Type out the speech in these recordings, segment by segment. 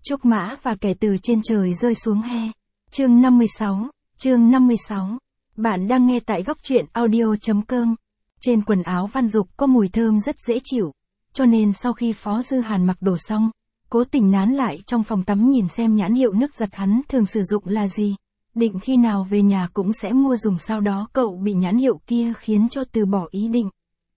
Trúc Mã và kẻ từ trên trời rơi xuống he. Chương 56. Bạn đang nghe tại góc truyện audio.com. Trên quần áo Văn Dục có mùi thơm rất dễ chịu, cho nên sau khi Phó Dư Hàn mặc đồ xong, cố tình nán lại trong phòng tắm nhìn xem nhãn hiệu nước giặt hắn thường sử dụng là gì. Định khi nào về nhà cũng sẽ mua dùng, sau đó cậu bị nhãn hiệu kia khiến cho từ bỏ ý định.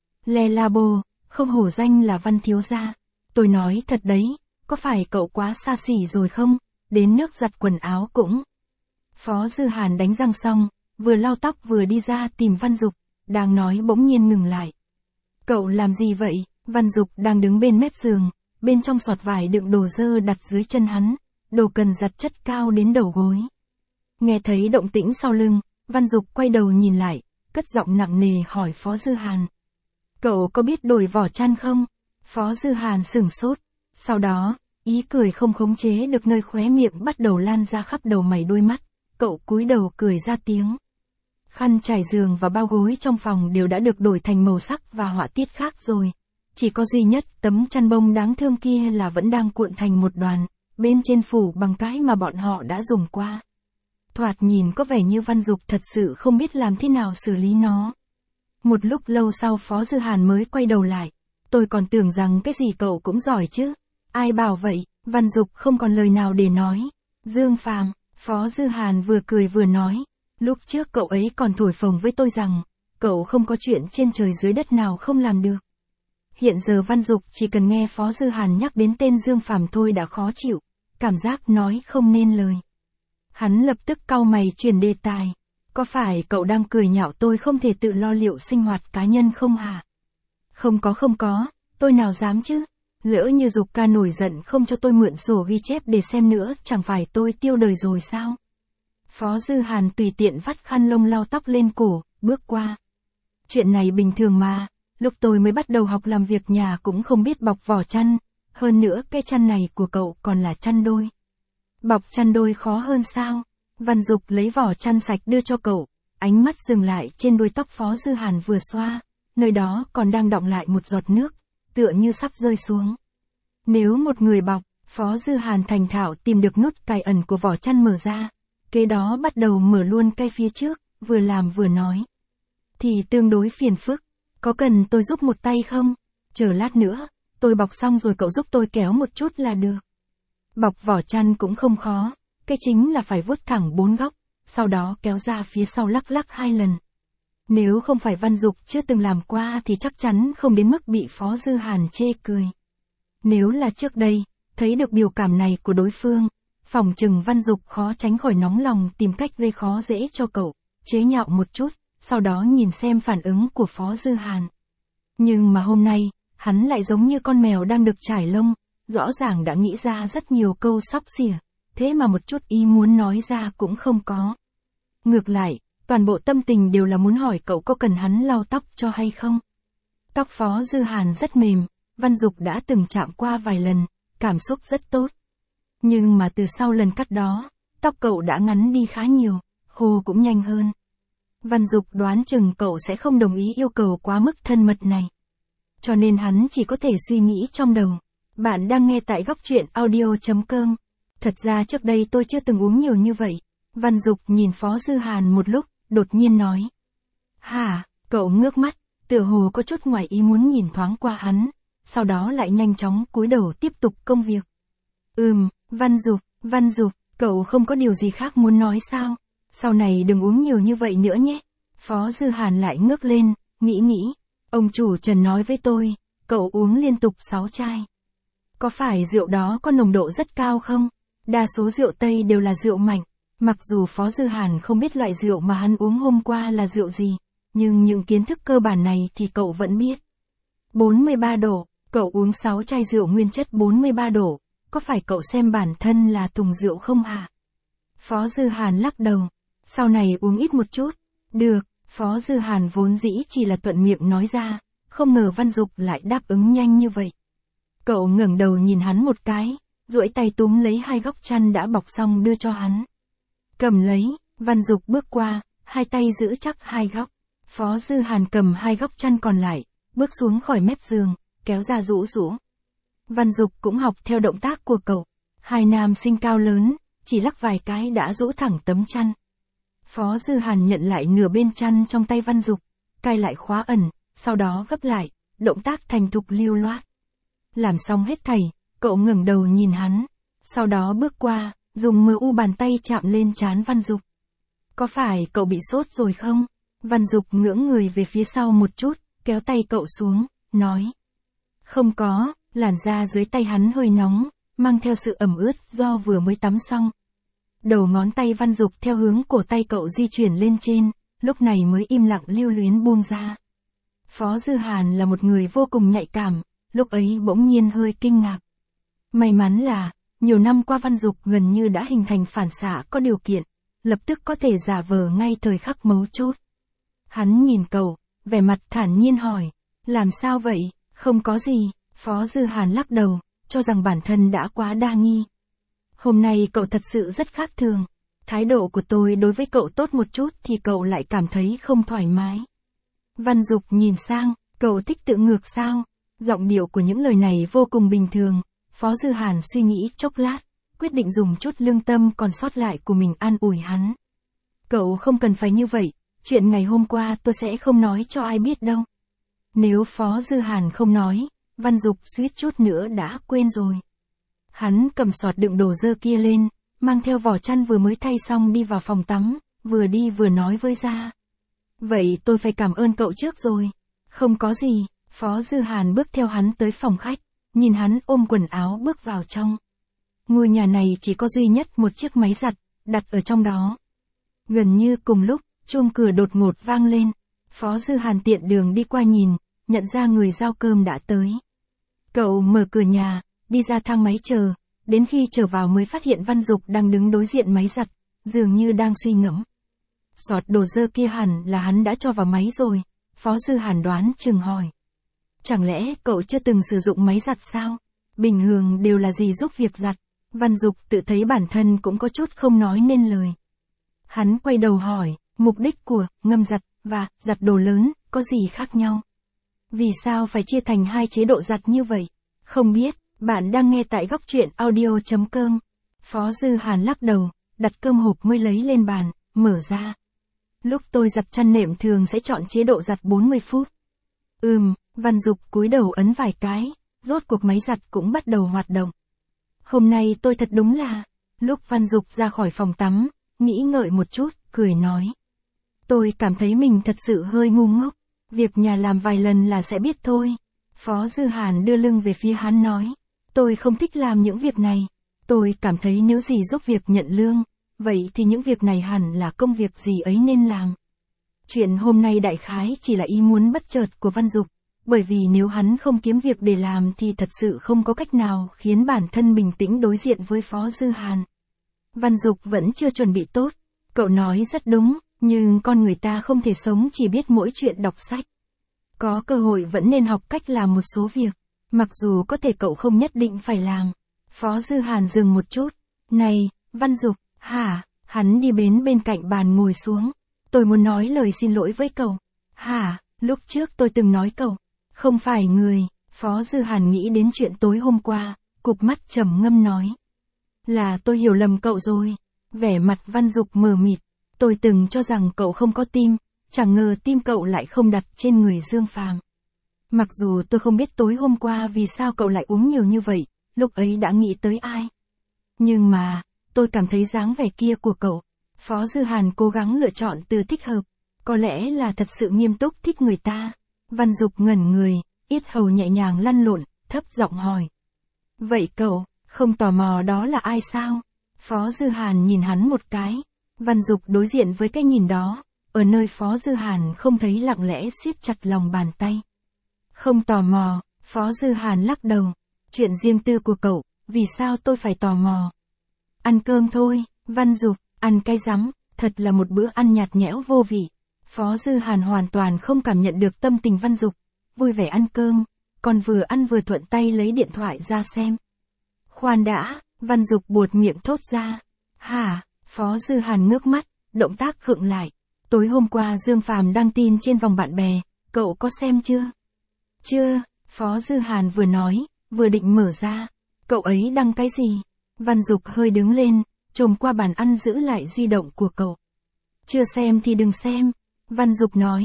Le Labo, không hổ danh là Văn thiếu gia. Tôi nói thật đấy, có phải cậu quá xa xỉ rồi không? Đến nước giặt quần áo cũng. Phó Dư Hàn đánh răng xong, vừa lau tóc vừa đi ra tìm Văn Dục, đang nói bỗng nhiên ngừng lại. Cậu làm gì vậy? Văn Dục đang đứng bên mép giường, bên trong sọt vải đựng đồ dơ đặt dưới chân hắn, đồ cần giặt chất cao đến đầu gối. Nghe thấy động tĩnh sau lưng, Văn Dục quay đầu nhìn lại, cất giọng nặng nề hỏi Phó Dư Hàn. Cậu có biết đổi vỏ chăn không? Phó Dư Hàn sửng sốt, sau đó, ý cười không khống chế được nơi khóe miệng bắt đầu lan ra khắp đầu mày đôi mắt, cậu cúi đầu cười ra tiếng. Khăn trải giường và bao gối trong phòng đều đã được đổi thành màu sắc và họa tiết khác rồi. Chỉ có duy nhất tấm chăn bông đáng thương kia là vẫn đang cuộn thành một đoàn, bên trên phủ bằng cái mà bọn họ đã dùng qua. Thoạt nhìn có vẻ như Văn Dục thật sự không biết làm thế nào xử lý nó. Một lúc lâu sau Phó Dư Hàn mới quay đầu lại. Tôi còn tưởng rằng cái gì cậu cũng giỏi chứ. Ai bảo vậy? Văn Dục không còn lời nào để nói. Dương Phàm, Phó Dư Hàn vừa cười vừa nói. Lúc trước cậu ấy còn thổi phồng với tôi rằng, cậu không có chuyện trên trời dưới đất nào không làm được. Hiện giờ Văn Dục chỉ cần nghe Phó Dư Hàn nhắc đến tên Dương Phàm thôi đã khó chịu, cảm giác nói không nên lời. Hắn lập tức cau mày chuyển đề tài. Có phải cậu đang cười nhạo tôi không thể tự lo liệu sinh hoạt cá nhân không hả? Không có, tôi nào dám chứ. Lỡ như Dục ca nổi giận không cho tôi mượn sổ ghi chép để xem nữa, chẳng phải tôi tiêu đời rồi sao? Phó Dư Hàn tùy tiện vắt khăn lông lau tóc lên cổ, bước qua. Chuyện này bình thường mà, lúc tôi mới bắt đầu học làm việc nhà cũng không biết bọc vỏ chăn, hơn nữa cái chăn này của cậu còn là chăn đôi. Bọc chăn đôi khó hơn sao? Văn Dục lấy vỏ chăn sạch đưa cho cậu, ánh mắt dừng lại trên đuôi tóc Phó Dư Hàn vừa xoa, nơi đó còn đang đọng lại một giọt nước, tựa như sắp rơi xuống. Nếu một người bọc, Phó Dư Hàn thành thạo tìm được nút cài ẩn của vỏ chăn mở ra, kế đó bắt đầu mở luôn cây phía trước, vừa làm vừa nói. Thì tương đối phiền phức, có cần tôi giúp một tay không? Chờ lát nữa, tôi bọc xong rồi cậu giúp tôi kéo một chút là được. Bọc vỏ chăn cũng không khó, cái chính là phải vuốt thẳng 4 góc, sau đó kéo ra phía sau lắc lắc 2 lần. Nếu không phải Văn Dục chưa từng làm qua thì chắc chắn không đến mức bị Phó Dư Hàn chê cười. Nếu là trước đây, thấy được biểu cảm này của đối phương, phỏng chừng Văn Dục khó tránh khỏi nóng lòng tìm cách gây khó dễ cho cậu, chế nhạo một chút, sau đó nhìn xem phản ứng của Phó Dư Hàn. Nhưng mà hôm nay, hắn lại giống như con mèo đang được trải lông, rõ ràng đã nghĩ ra rất nhiều câu xóc xỉa, thế mà một chút ý muốn nói ra cũng không có. Ngược lại, toàn bộ tâm tình đều là muốn hỏi cậu có cần hắn lau tóc cho hay không. Tóc Phó Dư Hàn rất mềm, Văn Dục đã từng chạm qua vài lần, cảm xúc rất tốt. Nhưng mà từ sau lần cắt đó, tóc cậu đã ngắn đi khá nhiều, khô cũng nhanh hơn. Văn Dục đoán chừng cậu sẽ không đồng ý yêu cầu quá mức thân mật này. Cho nên hắn chỉ có thể suy nghĩ trong đầu. Bạn đang nghe tại góc truyện audio.com. Thật ra trước đây tôi chưa từng uống nhiều như vậy. Văn Dục nhìn Phó Dư Hàn một lúc, đột nhiên nói. Hả? Cậu ngước mắt, tựa hồ có chút ngoài ý muốn nhìn thoáng qua hắn, sau đó lại nhanh chóng cúi đầu tiếp tục công việc. Văn Dục, cậu không có điều gì khác muốn nói sao? Sau này đừng uống nhiều như vậy nữa nhé. Phó Dư Hàn lại ngước lên, nghĩ. Ông chủ Trần nói với tôi, cậu uống liên tục 6 chai. Có phải rượu đó có nồng độ rất cao không? Đa số rượu Tây đều là rượu mạnh. Mặc dù Phó Dư Hàn không biết loại rượu mà hắn uống hôm qua là rượu gì, nhưng những kiến thức cơ bản này thì cậu vẫn biết. 43 độ, cậu uống 6 chai rượu nguyên chất 43 độ, có phải cậu xem bản thân là thùng rượu không hả? Phó Dư Hàn lắc đầu, sau này uống ít một chút. Được, Phó Dư Hàn vốn dĩ chỉ là thuận miệng nói ra, không ngờ Văn Dục lại đáp ứng nhanh như vậy. Cậu ngẩng đầu nhìn hắn một cái, duỗi tay túm lấy 2 góc chăn đã bọc xong đưa cho hắn. Cầm lấy, Văn Dục bước qua, 2 tay giữ chắc 2 góc. Phó Dư Hàn cầm 2 góc chăn còn lại, bước xuống khỏi mép giường, kéo ra rũ. Văn Dục cũng học theo động tác của cậu. Hai nam sinh cao lớn, chỉ lắc vài cái đã rũ thẳng tấm chăn. Phó Dư Hàn nhận lại nửa bên chăn trong tay Văn Dục, cài lại khóa ẩn, sau đó gấp lại, động tác thành thục lưu loát. Làm xong hết thảy, cậu ngẩng đầu nhìn hắn, sau đó bước qua, dùng mờ u bàn tay chạm lên trán Văn Dục. Có phải cậu bị sốt rồi không? Văn Dục ngưỡng người về phía sau một chút, kéo tay cậu xuống, nói. Không có, làn da dưới tay hắn hơi nóng, mang theo sự ẩm ướt do vừa mới tắm xong. Đầu ngón tay Văn Dục theo hướng cổ tay cậu di chuyển lên trên, lúc này mới im lặng lưu luyến buông ra. Phó Dư Hàn là một người vô cùng nhạy cảm, lúc ấy bỗng nhiên hơi kinh ngạc. May mắn là, nhiều năm qua Văn Dục gần như đã hình thành phản xạ có điều kiện, lập tức có thể giả vờ ngay thời khắc mấu chốt. Hắn nhìn cậu, vẻ mặt thản nhiên hỏi, làm sao vậy, không có gì, Phó Dư Hàn lắc đầu, cho rằng bản thân đã quá đa nghi. Hôm nay cậu thật sự rất khác thường, thái độ của tôi đối với cậu tốt một chút thì cậu lại cảm thấy không thoải mái. Văn Dục nhìn sang, cậu thích tự ngược sao? Giọng điệu của những lời này vô cùng bình thường, Phó Dư Hàn suy nghĩ chốc lát, quyết định dùng chút lương tâm còn sót lại của mình an ủi hắn. Cậu không cần phải như vậy, chuyện ngày hôm qua tôi sẽ không nói cho ai biết đâu. Nếu Phó Dư Hàn không nói, Văn Dục suýt chút nữa đã quên rồi. Hắn cầm sọt đựng đồ dơ kia lên, mang theo vỏ chăn vừa mới thay xong đi vào phòng tắm, vừa đi vừa nói với Gia. Vậy tôi phải cảm ơn cậu trước rồi. Không có gì, Phó Dư Hàn bước theo hắn tới phòng khách, nhìn hắn ôm quần áo bước vào trong. Ngôi nhà này chỉ có duy nhất một chiếc máy giặt, đặt ở trong đó. Gần như cùng lúc, chuông cửa đột ngột vang lên. Phó Dư Hàn tiện đường đi qua nhìn, nhận ra người giao cơm đã tới. Cậu mở cửa nhà, đi ra thang máy chờ, đến khi trở vào mới phát hiện Văn Dục đang đứng đối diện máy giặt, dường như đang suy ngẫm. Sọt đồ dơ kia hẳn là hắn đã cho vào máy rồi, Phó Dư Hàn đoán chừng hỏi. Chẳng lẽ cậu chưa từng sử dụng máy giặt sao? Bình thường đều là gì giúp việc giặt. Văn Dục tự thấy bản thân cũng có chút không nói nên lời. Hắn quay đầu hỏi, mục đích của ngâm giặt và giặt đồ lớn có gì khác nhau? Vì sao phải chia thành hai chế độ giặt như vậy? Không biết, bạn đang nghe tại góc truyện audio.com. Phó Dư Hàn lắc đầu, đặt cơm hộp mới lấy lên bàn, mở ra. Lúc tôi giặt chăn nệm thường sẽ chọn chế độ giặt 40 phút. Văn Dục cúi đầu ấn vài cái, rốt cuộc máy giặt cũng bắt đầu hoạt động. Hôm nay tôi thật đúng là, lúc Văn Dục ra khỏi phòng tắm, nghĩ ngợi một chút, cười nói. Tôi cảm thấy mình thật sự hơi ngu ngốc, việc nhà làm vài lần là sẽ biết thôi. Phó Dư Hàn đưa lưng về phía hắn nói, tôi không thích làm những việc này, tôi cảm thấy nếu gì giúp việc nhận lương, vậy thì những việc này hẳn là công việc gì ấy nên làm. Chuyện hôm nay đại khái chỉ là ý muốn bất chợt của Văn Dục, bởi vì nếu hắn không kiếm việc để làm thì thật sự không có cách nào khiến bản thân bình tĩnh đối diện với Phó Dư Hàn. Văn Dục vẫn chưa chuẩn bị tốt, cậu nói rất đúng, nhưng con người ta không thể sống chỉ biết mỗi chuyện đọc sách. Có cơ hội vẫn nên học cách làm một số việc, mặc dù có thể cậu không nhất định phải làm. Phó Dư Hàn dừng một chút, này, Văn Dục, hả? Hắn đi đến bên cạnh bàn ngồi xuống. Tôi muốn nói lời xin lỗi với cậu. Hả, lúc trước tôi từng nói cậu, không phải người. Phó Dư Hàn nghĩ đến chuyện tối hôm qua, cụp mắt trầm ngâm nói. Là tôi hiểu lầm cậu rồi. Vẻ mặt Văn Dục mờ mịt. Tôi từng cho rằng cậu không có tim, chẳng ngờ tim cậu lại không đặt trên người Dương Phàm. Mặc dù tôi không biết tối hôm qua vì sao cậu lại uống nhiều như vậy, lúc ấy đã nghĩ tới ai. Nhưng mà, tôi cảm thấy dáng vẻ kia của cậu. Phó Dư Hàn cố gắng lựa chọn từ thích hợp, có lẽ là thật sự nghiêm túc thích người ta. Văn Dục ngẩn người, yết hầu nhẹ nhàng lăn lộn, thấp giọng hỏi. Vậy cậu, không tò mò đó là ai sao? Phó Dư Hàn nhìn hắn một cái. Văn Dục đối diện với cái nhìn đó, ở nơi Phó Dư Hàn không thấy lặng lẽ siết chặt lòng bàn tay. Không tò mò, Phó Dư Hàn lắc đầu. Chuyện riêng tư của cậu, vì sao tôi phải tò mò? Ăn cơm thôi, Văn Dục, ăn cái rắm, thật là một bữa ăn nhạt nhẽo vô vị. Phó Dư Hàn hoàn toàn không cảm nhận được tâm tình Văn Dục, vui vẻ ăn cơm, còn vừa ăn vừa thuận tay lấy điện thoại ra xem. Khoan đã, Văn Dục buột miệng thốt ra. Hả? Phó Dư Hàn ngước mắt, động tác khựng lại. Tối hôm qua Dương Phàm đăng tin trên vòng bạn bè, cậu có xem chưa? Chưa, Phó Dư Hàn vừa nói, vừa định mở ra. Cậu ấy đăng cái gì? Văn Dục hơi đứng lên, chồm qua bàn ăn giữ lại di động của cậu. Chưa xem thì đừng xem. Văn Dục nói,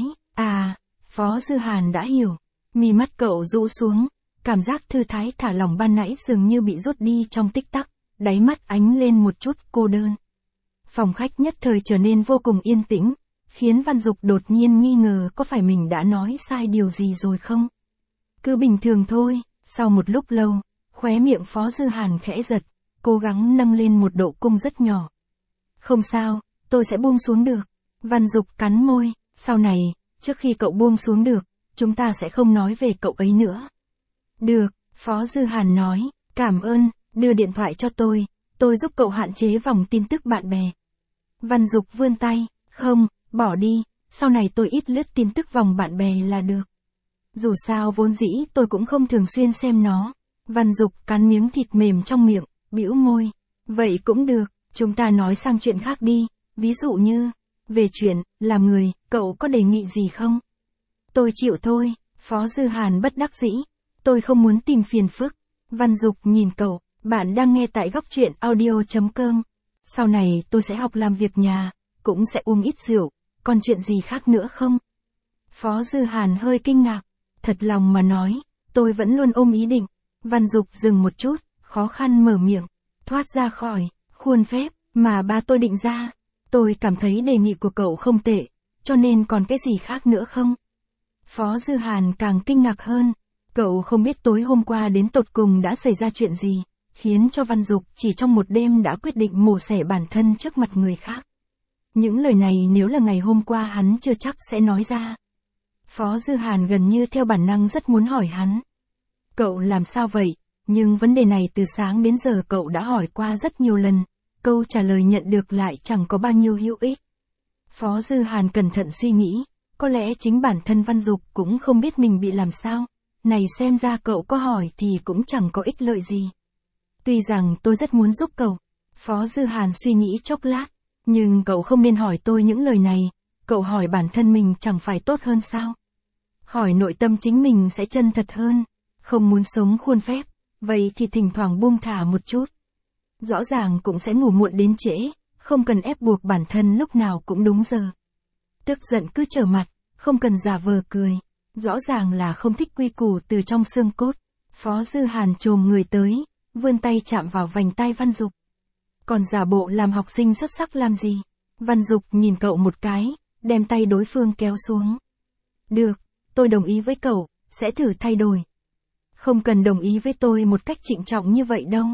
Phó Dư Hàn đã hiểu. Mí mắt cậu rũ xuống, cảm giác thư thái thả lỏng ban nãy dường như bị rút đi trong tích tắc, đáy mắt ánh lên một chút cô đơn. Phòng khách nhất thời trở nên vô cùng yên tĩnh, khiến Văn Dục đột nhiên nghi ngờ có phải mình đã nói sai điều gì rồi không? Cứ bình thường thôi. Sau một lúc lâu, khóe miệng Phó Dư Hàn khẽ giật, cố gắng nâng lên một độ cung rất nhỏ. Không sao, tôi sẽ buông xuống được. Văn Dục cắn môi, sau này, trước khi cậu buông xuống được, chúng ta sẽ không nói về cậu ấy nữa. Được, Phó Dư Hàn nói, cảm ơn, đưa điện thoại cho tôi giúp cậu hạn chế vòng tin tức bạn bè. Văn Dục vươn tay, không, bỏ đi, sau này tôi ít lướt tin tức vòng bạn bè là được. Dù sao vốn dĩ tôi cũng không thường xuyên xem nó. Văn Dục cắn miếng thịt mềm trong miệng, bĩu môi. Vậy cũng được, chúng ta nói sang chuyện khác đi, ví dụ như, về chuyện, làm người, cậu có đề nghị gì không? Tôi chịu thôi, Phó Dư Hàn bất đắc dĩ. Tôi không muốn tìm phiền phức. Văn Dục nhìn cậu, bạn đang nghe tại góc truyện audio.com. Sau này tôi sẽ học làm việc nhà, cũng sẽ uống ít rượu, còn chuyện gì khác nữa không? Phó Dư Hàn hơi kinh ngạc. Thật lòng mà nói, tôi vẫn luôn ôm ý định. Văn Dục dừng một chút, khó khăn mở miệng, thoát ra khỏi khuôn phép mà ba tôi định ra. Tôi cảm thấy đề nghị của cậu không tệ, cho nên còn cái gì khác nữa không? Phó Dư Hàn càng kinh ngạc hơn. Cậu không biết tối hôm qua đến tột cùng đã xảy ra chuyện gì, khiến cho Văn Dục chỉ trong một đêm đã quyết định mổ xẻ bản thân trước mặt người khác. Những lời này nếu là ngày hôm qua hắn chưa chắc sẽ nói ra. Phó Dư Hàn gần như theo bản năng rất muốn hỏi hắn. Cậu làm sao vậy? Nhưng vấn đề này từ sáng đến giờ cậu đã hỏi qua rất nhiều lần, câu trả lời nhận được lại chẳng có bao nhiêu hữu ích. Phó Dư Hàn cẩn thận suy nghĩ, có lẽ chính bản thân Văn Dục cũng không biết mình bị làm sao. Này xem ra cậu có hỏi thì cũng chẳng có ích lợi gì. Tuy rằng tôi rất muốn giúp cậu. Phó Dư Hàn suy nghĩ chốc lát, nhưng cậu không nên hỏi tôi những lời này. Cậu hỏi bản thân mình chẳng phải tốt hơn sao? Hỏi nội tâm chính mình sẽ chân thật hơn. Không muốn sống khuôn phép, vậy thì thỉnh thoảng buông thả một chút. Rõ ràng cũng sẽ ngủ muộn đến trễ, không cần ép buộc bản thân lúc nào cũng đúng giờ. Tức giận cứ trở mặt, không cần giả vờ cười. Rõ ràng là không thích quy củ từ trong xương cốt. Phó Dư Hàn chồm người tới, vươn tay chạm vào vành tai Văn Dục. Còn giả bộ làm học sinh xuất sắc làm gì? Văn Dục nhìn cậu một cái, đem tay đối phương kéo xuống. Được, tôi đồng ý với cậu, sẽ thử thay đổi. Không cần đồng ý với tôi một cách trịnh trọng như vậy đâu.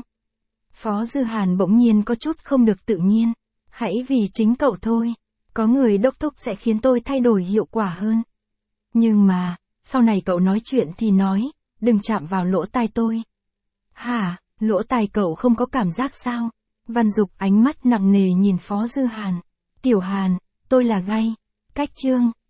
Phó Dư Hàn bỗng nhiên có chút không được tự nhiên. Hãy vì chính cậu thôi. Có người đốc thúc sẽ khiến tôi thay đổi hiệu quả hơn. Nhưng mà, sau này cậu nói chuyện thì nói, đừng chạm vào lỗ tai tôi. Hả, lỗ tai cậu không có cảm giác sao? Văn Dục ánh mắt nặng nề nhìn Phó Dư Hàn. Tiểu Hàn, tôi là gay. Cách chương.